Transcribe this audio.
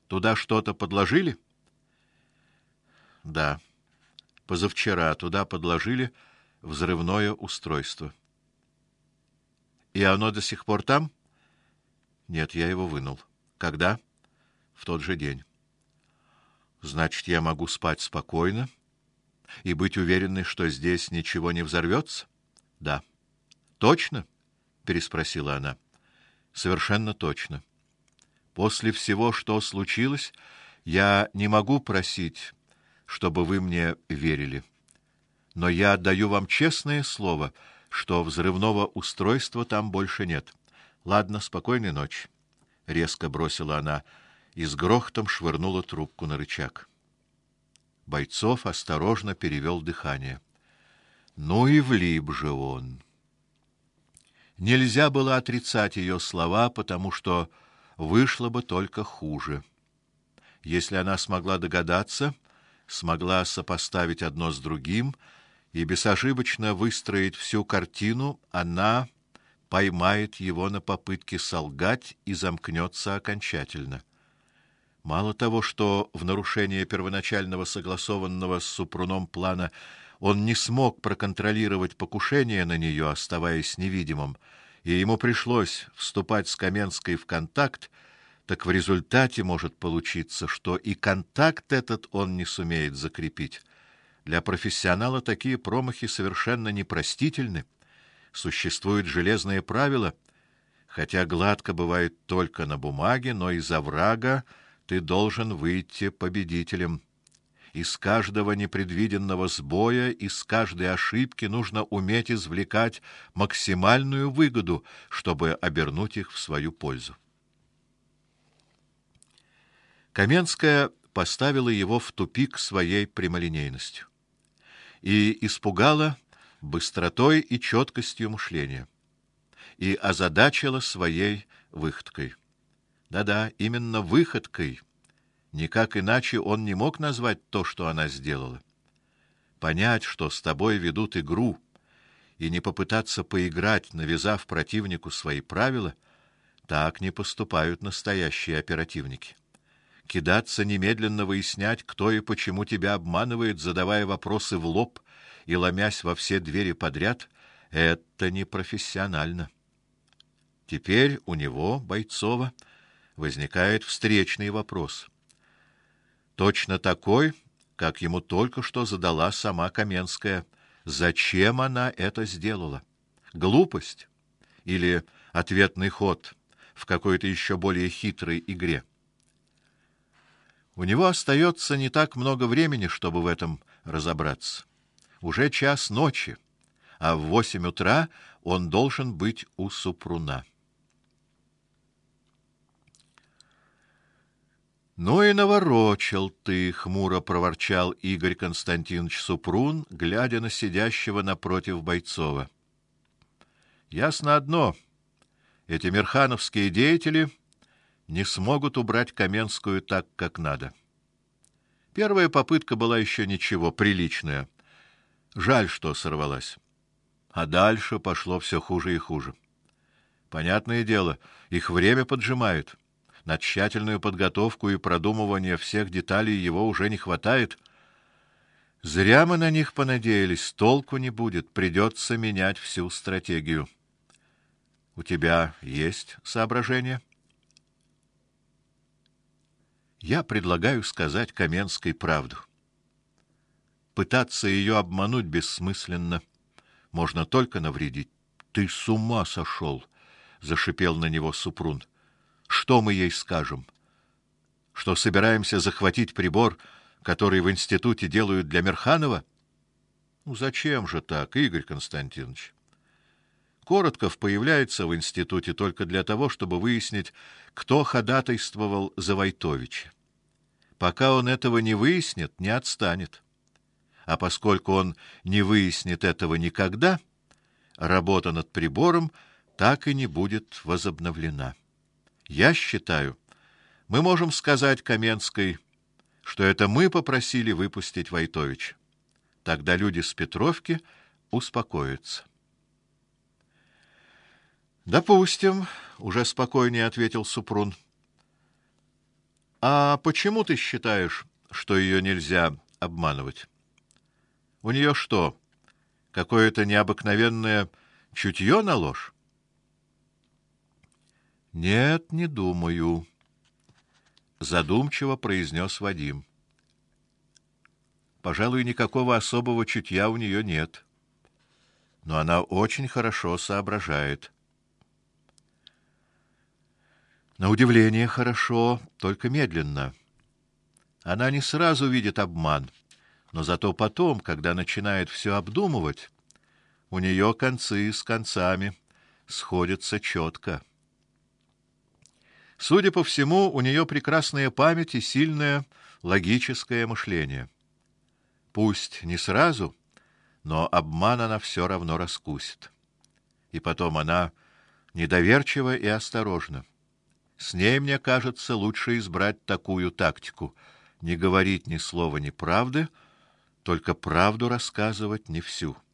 Туда что-то подложили? Да. Позавчера туда подложили взрывное устройство. И оно до сих пор там? Нет, я его вынул. Когда? В тот же день. Значит, я могу спать спокойно и быть уверенной, что здесь ничего не взорвется? Да. Точно? Переспросила она. Совершенно точно. После всего, что случилось, я не могу просить, чтобы вы мне верили. Но я даю вам честное слово, что взрывного устройства там больше нет. Ладно, спокойной ночи, резко бросила она и с грохотом швырнула трубку на рычаг. Бойцов осторожно перевел дыхание. Ну и влип же он. Нельзя было отрицать ее слова, потому что вышло бы только хуже. Если она смогла догадаться, смогла сопоставить одно с другим и безошибочно выстроить всю картину, она поймает его на попытке солгать и замкнется окончательно. Мало того, что в нарушение первоначального согласованного с Супруном плана он не смог проконтролировать покушение на нее, оставаясь невидимым, и ему пришлось вступать с Каменской в контакт, так в результате может получиться, что и контакт этот он не сумеет закрепить. Для профессионала такие промахи совершенно непростительны. Существует железное правило: хотя гладко бывает только на бумаге, но из оврага ты должен выйти победителем. Из каждого непредвиденного сбоя, из каждой ошибки нужно уметь извлекать максимальную выгоду, чтобы обернуть их в свою пользу. Каменская поставила его в тупик своей прямолинейностью и испугала быстротой и четкостью мышления, и озадачила своей выходкой. Да-да, именно выходкой. Никак иначе он не мог назвать то, что она сделала. Понять, что с тобой ведут игру, и не попытаться поиграть, навязав противнику свои правила, так не поступают настоящие оперативники. Кидаться немедленно выяснять, кто и почему тебя обманывает, задавая вопросы в лоб и ломясь во все двери подряд, это непрофессионально. Теперь у него, Бойцова, возникает встречный вопрос. Точно такой, как ему только что задала сама Каменская. Зачем она это сделала? Глупость или ответный ход в какой-то еще более хитрой игре? У него остается не так много времени, чтобы в этом разобраться. Уже час ночи, а в 8 утра он должен быть у Супруна. Ну и наворочил ты, хмуро проворчал Игорь Константинович Супрун, глядя на сидящего напротив Бойцова. Ясно одно: эти мирхановские деятели не смогут убрать Каменскую так, как надо. Первая попытка была еще ничего, приличная. Жаль, что сорвалась. А дальше пошло все хуже и хуже. Понятное дело, их время поджимает. На тщательную подготовку и продумывание всех деталей его уже не хватает. Зря мы на них понадеялись, толку не будет, придется менять всю стратегию. У тебя есть соображения? Я предлагаю сказать Каменской правду. Пытаться ее обмануть бессмысленно, можно только навредить. Ты с ума сошел, зашипел на него Супрун. Что мы ей скажем? Что собираемся захватить прибор, который в институте делают для Мирханова? Ну зачем же так, Игорь Константинович? Коротков появляется в институте только для того, чтобы выяснить, кто ходатайствовал за Войтовича. Пока он этого не выяснит, не отстанет. А поскольку он не выяснит этого никогда, работа над прибором так и не будет возобновлена. Я считаю, мы можем сказать Каменской, что это мы попросили выпустить Войтовича. Тогда люди с Петровки успокоятся. Допустим, уже спокойнее ответил Супрун. А почему ты считаешь, что ее нельзя обманывать? У нее что, какое-то необыкновенное чутье на ложь? Нет, не думаю, задумчиво произнес Вадим. Пожалуй, никакого особого чутья у нее нет. Но она очень хорошо соображает. На удивление хорошо, только медленно. Она не сразу видит обман, но зато потом, когда начинает все обдумывать, у нее концы с концами сходятся четко. Судя по всему, у нее прекрасная память и сильное логическое мышление. Пусть не сразу, но обман она все равно раскусит. И потом она недоверчива и осторожна. С ней, мне кажется, лучше избрать такую тактику: не говорить ни слова неправды, только правду рассказывать не всю.